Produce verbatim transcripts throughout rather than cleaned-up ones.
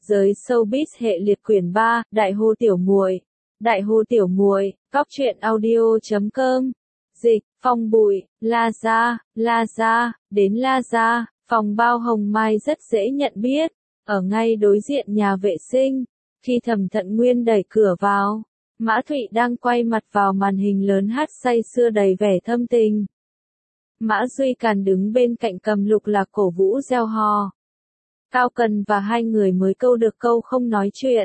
Giới showbiz hệ liệt quyển ba, Đại Hồ Tiểu Muội. Đại Hồ Tiểu Muội, góc truyện audio chấm com. Dịch, Phong Bụi, La Gia, La Gia, đến La Gia, phòng bao hồng mai rất dễ nhận biết, ở ngay đối diện nhà vệ sinh. Khi Thẩm Thận Nguyên đẩy cửa vào, Mã Thụy đang quay mặt vào màn hình lớn hát say sưa đầy vẻ thâm tình. Mã Duy Càn đứng bên cạnh cầm lục lạc cổ vũ reo hò. Cao Cần và hai người mới câu được câu không nói chuyện.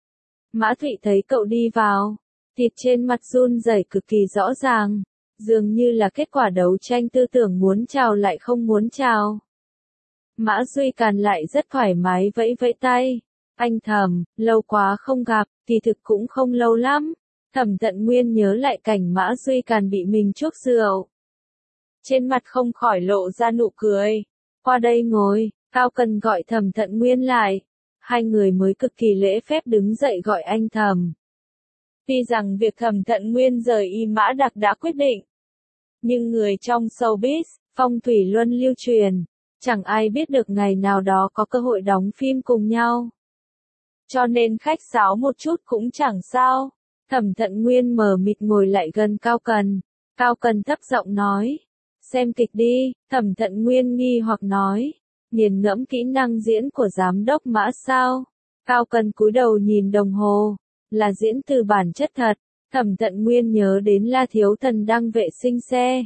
Mã Thụy thấy cậu đi vào, thịt trên mặt run rẩy cực kỳ rõ ràng, dường như là kết quả đấu tranh tư tưởng muốn chào lại không muốn chào. Mã Duy Càn lại rất thoải mái vẫy vẫy tay. Anh Thẩm, lâu quá không gặp, thì thực cũng không lâu lắm. Thẩm Thận Nguyên nhớ lại cảnh Mã Duy Càn bị mình chuốc rượu. Trên mặt không khỏi lộ ra nụ cười. Qua đây ngồi, Cao Cần gọi Thẩm Thận Nguyên lại. Hai người mới cực kỳ lễ phép đứng dậy gọi anh Thẩm. Tuy rằng việc Thẩm Thận Nguyên rời Y Mã Đặc đã quyết định, nhưng người trong showbiz, phong thủy luân lưu truyền, chẳng ai biết được ngày nào đó có cơ hội đóng phim cùng nhau. Cho nên khách sáo một chút cũng chẳng sao. Thẩm Thận Nguyên mờ mịt ngồi lại gần Cao Cần. Cao Cần thấp giọng nói. Xem kịch đi, Thẩm Thận Nguyên nghi hoặc nói. Nghiền ngẫm kỹ năng diễn của giám đốc Mã sao? Cao Cần cúi đầu nhìn đồng hồ. Là diễn từ bản chất thật. Thẩm Thận Nguyên nhớ đến La Thiếu Thần đang vệ sinh xe.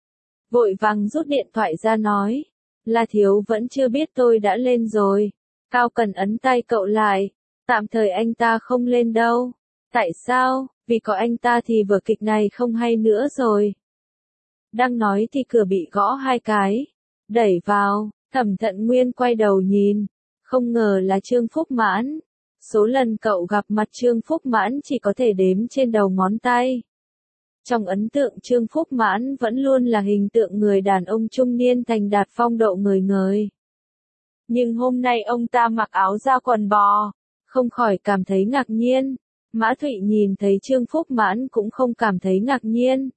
Vội vàng rút điện thoại ra nói. La Thiếu vẫn chưa biết tôi đã lên rồi. Cao Cần ấn tay cậu lại. Tạm thời anh ta không lên đâu. Tại sao? Vì có anh ta thì vở kịch này không hay nữa rồi. Đang nói thì cửa bị gõ hai cái. Đẩy vào, Thẩm Thận Nguyên quay đầu nhìn. Không ngờ là Trương Phúc Mãn. Số lần cậu gặp mặt Trương Phúc Mãn chỉ có thể đếm trên đầu ngón tay. Trong ấn tượng Trương Phúc Mãn vẫn luôn là hình tượng người đàn ông trung niên thành đạt phong độ ngời ngời. Nhưng hôm nay ông ta mặc áo da quần bò. Không khỏi cảm thấy ngạc nhiên. Mã Thụy nhìn thấy Trương Phúc Mãn cũng không cảm thấy ngạc nhiên.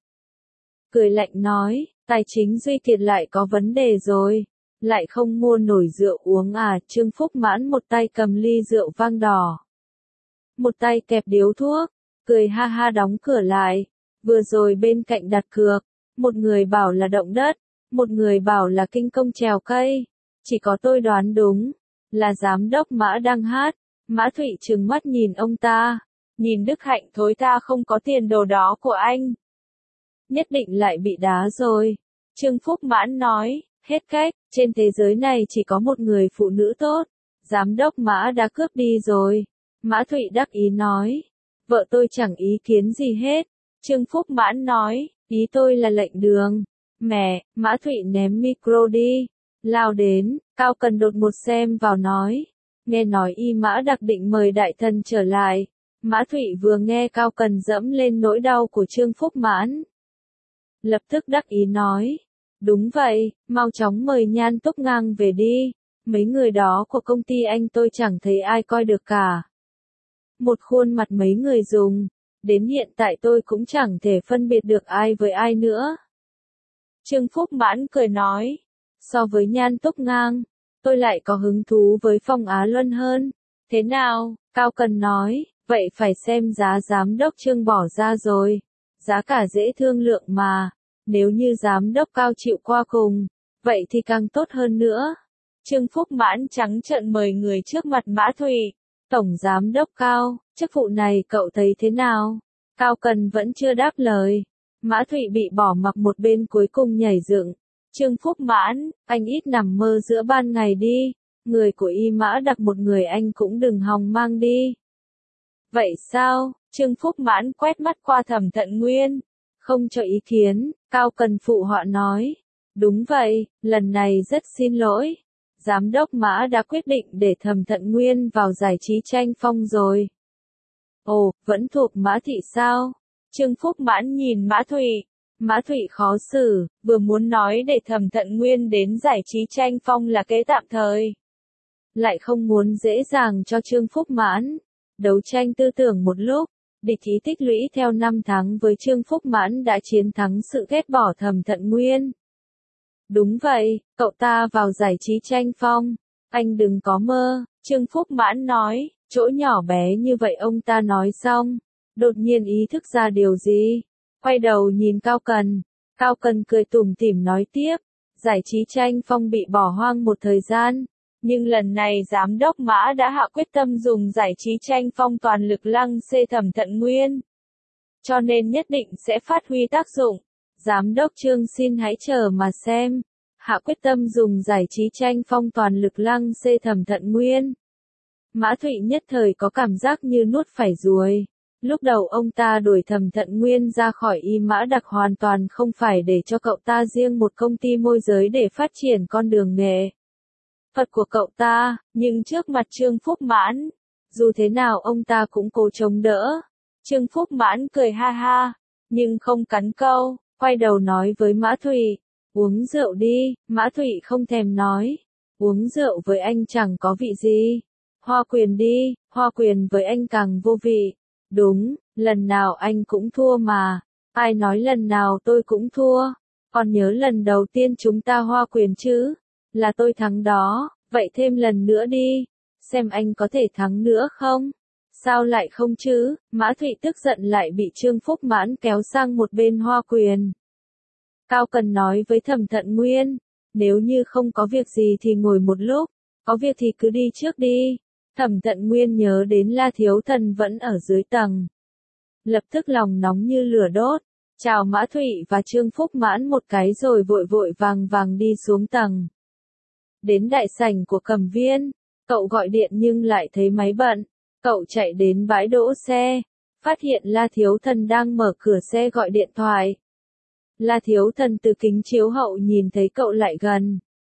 Cười lạnh nói, tài chính Duy Kiệt lại có vấn đề rồi. Lại không mua nổi rượu uống à? Trương Phúc Mãn một tay cầm ly rượu vang đỏ. Một tay kẹp điếu thuốc. Cười ha ha đóng cửa lại. Vừa rồi bên cạnh đặt cược. Một người bảo là động đất. Một người bảo là kinh công trèo cây. Chỉ có tôi đoán đúng. Là giám đốc Mã đang hát. Mã Thụy trừng mắt nhìn ông ta. Nhìn đức hạnh thối tha không có tiền đồ đó của anh. Nhất định lại bị đá rồi. Trương Phúc Mãn nói, hết cách, trên thế giới này chỉ có một người phụ nữ tốt. Giám đốc Mã đã cướp đi rồi. Mã Thụy đắc ý nói, vợ tôi chẳng ý kiến gì hết. Trương Phúc Mãn nói, ý tôi là lệnh đường. Mẹ, Mã Thụy ném micro đi. Lao đến, Cao Cần đột một xem vào nói. Nghe nói Y Mã Đặc định mời đại thần trở lại. Mã Thụy vừa nghe Cao Cần dẫm lên nỗi đau của Trương Phúc Mãn. Lập tức đắc ý nói. Đúng vậy, mau chóng mời Nhan Túc Ngang về đi. Mấy người đó của công ty anh tôi chẳng thấy ai coi được cả. Một khuôn mặt mấy người dùng. Đến hiện tại tôi cũng chẳng thể phân biệt được ai với ai nữa. Trương Phúc Mãn cười nói. So với Nhan Túc Ngang, tôi lại có hứng thú với Phong Á Luân hơn. Thế nào? Cao Cần nói, vậy phải xem giá giám đốc Trương bỏ ra rồi. Giá cả dễ thương lượng mà. Nếu như giám đốc Cao chịu qua cùng, vậy thì càng tốt hơn nữa. Trương Phúc Mãn trắng trợn mời người trước mặt Mã Thụy. Tổng giám đốc Cao, chức vụ này cậu thấy thế nào? Cao Cần vẫn chưa đáp lời. Mã Thụy bị bỏ mặc một bên cuối cùng nhảy dựng. Trương Phúc Mãn, anh ít nằm mơ giữa ban ngày đi. Người của Y Mã Đặc một người anh cũng đừng hòng mang đi. Vậy sao? Trương Phúc Mãn quét mắt qua Thẩm Thận Nguyên. Không cho ý kiến, Cao Cần phụ họa nói. Đúng vậy, lần này rất xin lỗi. Giám đốc Mã đã quyết định để Thẩm Thận Nguyên vào giải trí tranh phong rồi. Ồ, vẫn thuộc Mã Thị sao? Trương Phúc Mãn nhìn Mã Thụy. Mã Thụy khó xử, vừa muốn nói để Thẩm Thận Nguyên đến giải trí tranh phong là kế tạm thời. Lại không muốn dễ dàng cho Trương Phúc Mãn. Đấu tranh tư tưởng một lúc, địch ý tích lũy theo năm tháng với Trương Phúc Mãn đã chiến thắng sự ghét bỏ Thẩm Thận Nguyên. Đúng vậy, cậu ta vào giải trí tranh phong. Anh đừng có mơ, Trương Phúc Mãn nói, chỗ nhỏ bé như vậy ông ta nói xong, đột nhiên ý thức ra điều gì, quay đầu nhìn Cao Cần, Cao Cần cười tủm tỉm nói tiếp, giải trí tranh phong bị bỏ hoang một thời gian, nhưng lần này giám đốc Mã đã hạ quyết tâm dùng giải trí tranh phong toàn lực lăng xê Thẩm Thận Nguyên. Cho nên nhất định sẽ phát huy tác dụng. Giám đốc Trương xin hãy chờ mà xem. Hạ quyết tâm dùng giải trí tranh phong toàn lực lăng xê Thẩm Thận Nguyên. Mã Thụy nhất thời có cảm giác như nuốt phải ruồi. Lúc đầu ông ta đuổi Thẩm Thận Nguyên ra khỏi Y Mã Đặc hoàn toàn không phải để cho cậu ta riêng một công ty môi giới để phát triển con đường nghệ Phật của cậu ta, nhưng trước mặt Trương Phúc Mãn, dù thế nào ông ta cũng cố chống đỡ. Trương Phúc Mãn cười ha ha, nhưng không cắn câu, quay đầu nói với Mã Thụy, uống rượu đi, Mã Thụy không thèm nói, uống rượu với anh chẳng có vị gì, hoa quyền đi, hoa quyền với anh càng vô vị, đúng, lần nào anh cũng thua mà, ai nói lần nào tôi cũng thua, còn nhớ lần đầu tiên chúng ta hoa quyền chứ, là tôi thắng đó, vậy thêm lần nữa đi, xem anh có thể thắng nữa không? Sao lại không chứ? Mã Thụy tức giận lại bị Trương Phúc Mãn kéo sang một bên hoa quyền. Cao Cần nói với Thẩm Thận Nguyên, nếu như không có việc gì thì ngồi một lúc, có việc thì cứ đi trước đi. Thẩm Thận Nguyên nhớ đến La Thiếu Thần vẫn ở dưới tầng. Lập tức lòng nóng như lửa đốt, chào Mã Thụy và Trương Phúc Mãn một cái rồi vội vội vàng vàng đi xuống tầng. Đến đại sảnh của Cẩm Viên, cậu gọi điện nhưng lại thấy máy bận. Cậu chạy đến bãi đỗ xe, phát hiện La Thiếu Thần đang mở cửa xe gọi điện thoại. La Thiếu Thần từ kính chiếu hậu nhìn thấy cậu lại gần.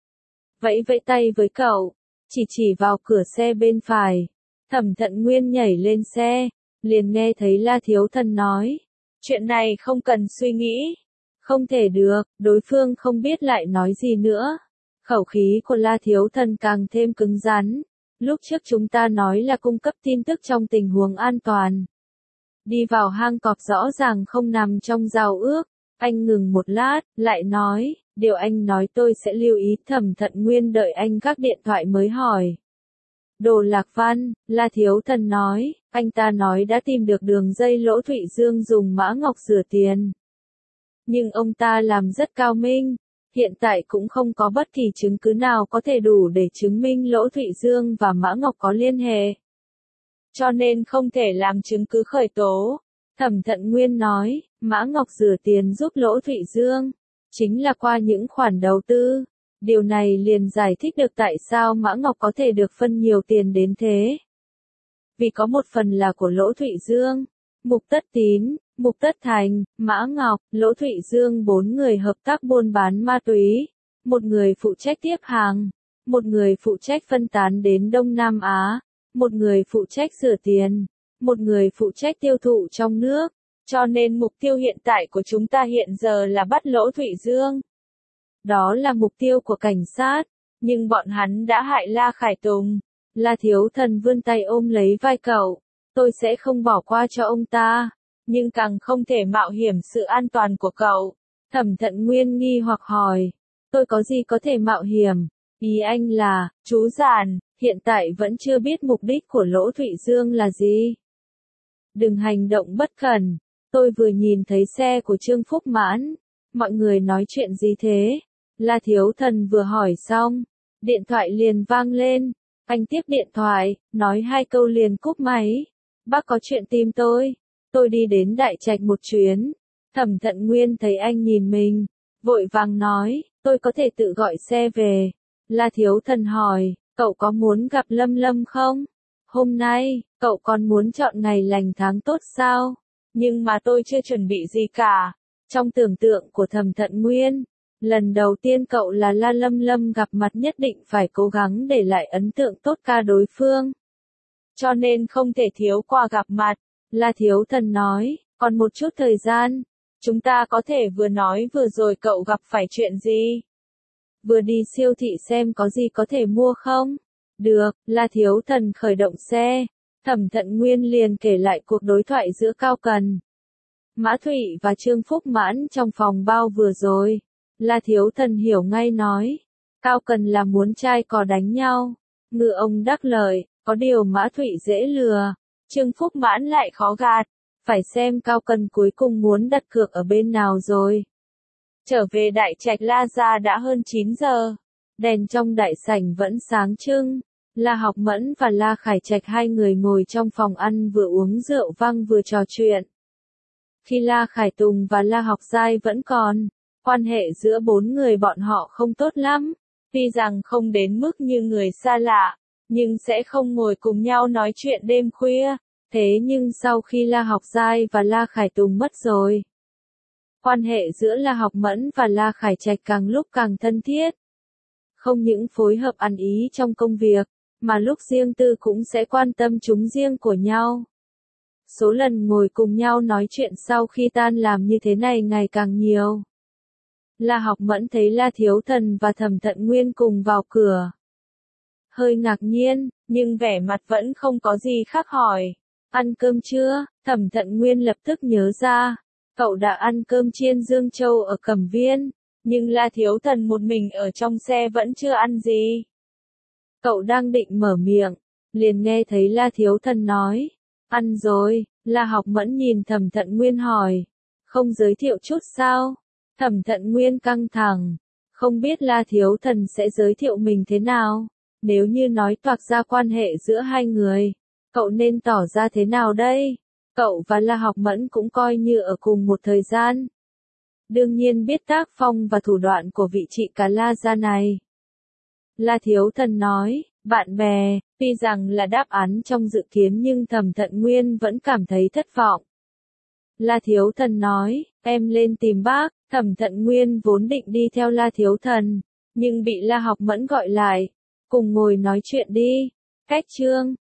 Vẫy vẫy tay với cậu, chỉ chỉ vào cửa xe bên phải. Thẩm Thận Nguyên nhảy lên xe, liền nghe thấy La Thiếu Thần nói. Chuyện này không cần suy nghĩ. Không thể được, đối phương không biết lại nói gì nữa. Khẩu khí của La Thiếu Thần càng thêm cứng rắn. Lúc trước chúng ta nói là cung cấp tin tức trong tình huống an toàn. Đi vào hang cọp rõ ràng không nằm trong giao ước. Anh ngừng một lát, lại nói, điều anh nói tôi sẽ lưu ý. Thẩm Thận Nguyên đợi anh gác điện thoại mới hỏi. Đồ Lạc Văn, La Thiếu Thần nói, anh ta nói đã tìm được đường dây Lỗ Thụy Dương dùng mã ngọc rửa tiền. Nhưng ông ta làm rất cao minh. Hiện tại cũng không có bất kỳ chứng cứ nào có thể đủ để chứng minh Lỗ Thụy Dương và Mã Ngọc có liên hệ. Cho nên không thể làm chứng cứ khởi tố. Thẩm Thận Nguyên nói, Mã Ngọc rửa tiền giúp Lỗ Thụy Dương, chính là qua những khoản đầu tư. Điều này liền giải thích được tại sao Mã Ngọc có thể được phân nhiều tiền đến thế. Vì có một phần là của Lỗ Thụy Dương, Mục Tất Tín, Mục Tất Thành, Mã Ngọc, Lỗ Thụy Dương bốn người hợp tác buôn bán ma túy. Một người phụ trách tiếp hàng, một người phụ trách phân tán đến Đông Nam Á, một người phụ trách rửa tiền, một người phụ trách tiêu thụ trong nước. Cho nên mục tiêu hiện tại của chúng ta hiện giờ là bắt Lỗ Thụy Dương. Đó là mục tiêu của cảnh sát, nhưng bọn hắn đã hại La Khải Tùng. La Thiếu Thần vươn tay ôm lấy vai cậu, tôi sẽ không bỏ qua cho ông ta, nhưng càng không thể mạo hiểm sự an toàn của cậu. Thẩm Thận Nguyên nghi hoặc hỏi, tôi có gì có thể mạo hiểm? Ý anh là, chú Giản, hiện tại vẫn chưa biết mục đích của Lỗ Thụy Dương là gì. Đừng hành động bất cẩn, tôi vừa nhìn thấy xe của Trương Phúc Mãn, mọi người nói chuyện gì thế? La Thiếu Thần vừa hỏi xong, điện thoại liền vang lên, anh tiếp điện thoại, nói hai câu liền cúp máy. Bác có chuyện tìm tôi, tôi đi đến Đại Trạch một chuyến. Thẩm Thận Nguyên thấy anh nhìn mình, vội vàng nói, tôi có thể tự gọi xe về. La Thiếu Thần hỏi, cậu có muốn gặp Lâm Lâm không? Hôm nay, cậu còn muốn chọn ngày lành tháng tốt sao? Nhưng mà tôi chưa chuẩn bị gì cả. Trong tưởng tượng của Thẩm Thận Nguyên, lần đầu tiên cậu là La Lâm Lâm gặp mặt nhất định phải cố gắng để lại ấn tượng tốt ca đối phương. Cho nên không thể thiếu qua gặp mặt. La Thiếu Thần nói, còn một chút thời gian, chúng ta có thể vừa nói vừa rồi cậu gặp phải chuyện gì? Vừa đi siêu thị xem có gì có thể mua không? Được, La Thiếu Thần khởi động xe. Thẩm Thận Nguyên liền kể lại cuộc đối thoại giữa Cao Cần, Mã Thụy và Trương Phúc Mãn trong phòng bao vừa rồi. La Thiếu Thần hiểu ngay nói, Cao Cần là muốn trai cò đánh nhau, Ngư ông đắc lợi, có điều Mã Thụy dễ lừa, Trương Phúc Mãn lại khó gạt, phải xem Cao Cần cuối cùng muốn đặt cược ở bên nào rồi. Trở về đại trạch La Gia đã hơn chín giờ, đèn trong đại sảnh vẫn sáng trưng, La Học Mẫn và La Khải Trạch hai người ngồi trong phòng ăn vừa uống rượu vang vừa trò chuyện. Khi La Khải Tùng và La Học Giai vẫn còn, quan hệ giữa bốn người bọn họ không tốt lắm, tuy rằng không đến mức như người xa lạ, nhưng sẽ không ngồi cùng nhau nói chuyện đêm khuya, thế nhưng sau khi La Học Giai và La Khải Tùng mất rồi, quan hệ giữa La Học Mẫn và La Khải Trạch càng lúc càng thân thiết. Không những phối hợp ăn ý trong công việc, mà lúc riêng tư cũng sẽ quan tâm chúng riêng của nhau. Số lần ngồi cùng nhau nói chuyện sau khi tan làm như thế này ngày càng nhiều. La Học Mẫn thấy La Thiếu Thần và Thẩm Thận Nguyên cùng vào cửa. Hơi ngạc nhiên, nhưng vẻ mặt vẫn không có gì khác hỏi. Ăn cơm chưa? Thẩm Thận Nguyên lập tức nhớ ra. Cậu đã ăn cơm chiên Dương Châu ở Cẩm Viên, nhưng La Thiếu Thần một mình ở trong xe vẫn chưa ăn gì. Cậu đang định mở miệng, liền nghe thấy La Thiếu Thần nói. Ăn rồi. La Học Mẫn nhìn Thẩm Thận Nguyên hỏi. Không giới thiệu chút sao? Thẩm Thận Nguyên căng thẳng. Không biết La Thiếu Thần sẽ giới thiệu mình thế nào? Nếu như nói toạc ra quan hệ giữa hai người, cậu nên tỏ ra thế nào đây? Cậu và La Học Mẫn cũng coi như ở cùng một thời gian. Đương nhiên biết tác phong và thủ đoạn của vị chị cả La gia này. La Thiếu Thần nói, bạn bè, tuy rằng là đáp án trong dự kiến nhưng Thẩm Thận Nguyên vẫn cảm thấy thất vọng. La Thiếu Thần nói, em lên tìm bác. Thẩm Thận Nguyên vốn định đi theo La Thiếu Thần, nhưng bị La Học Mẫn gọi lại. Cùng ngồi nói chuyện đi. Cách chương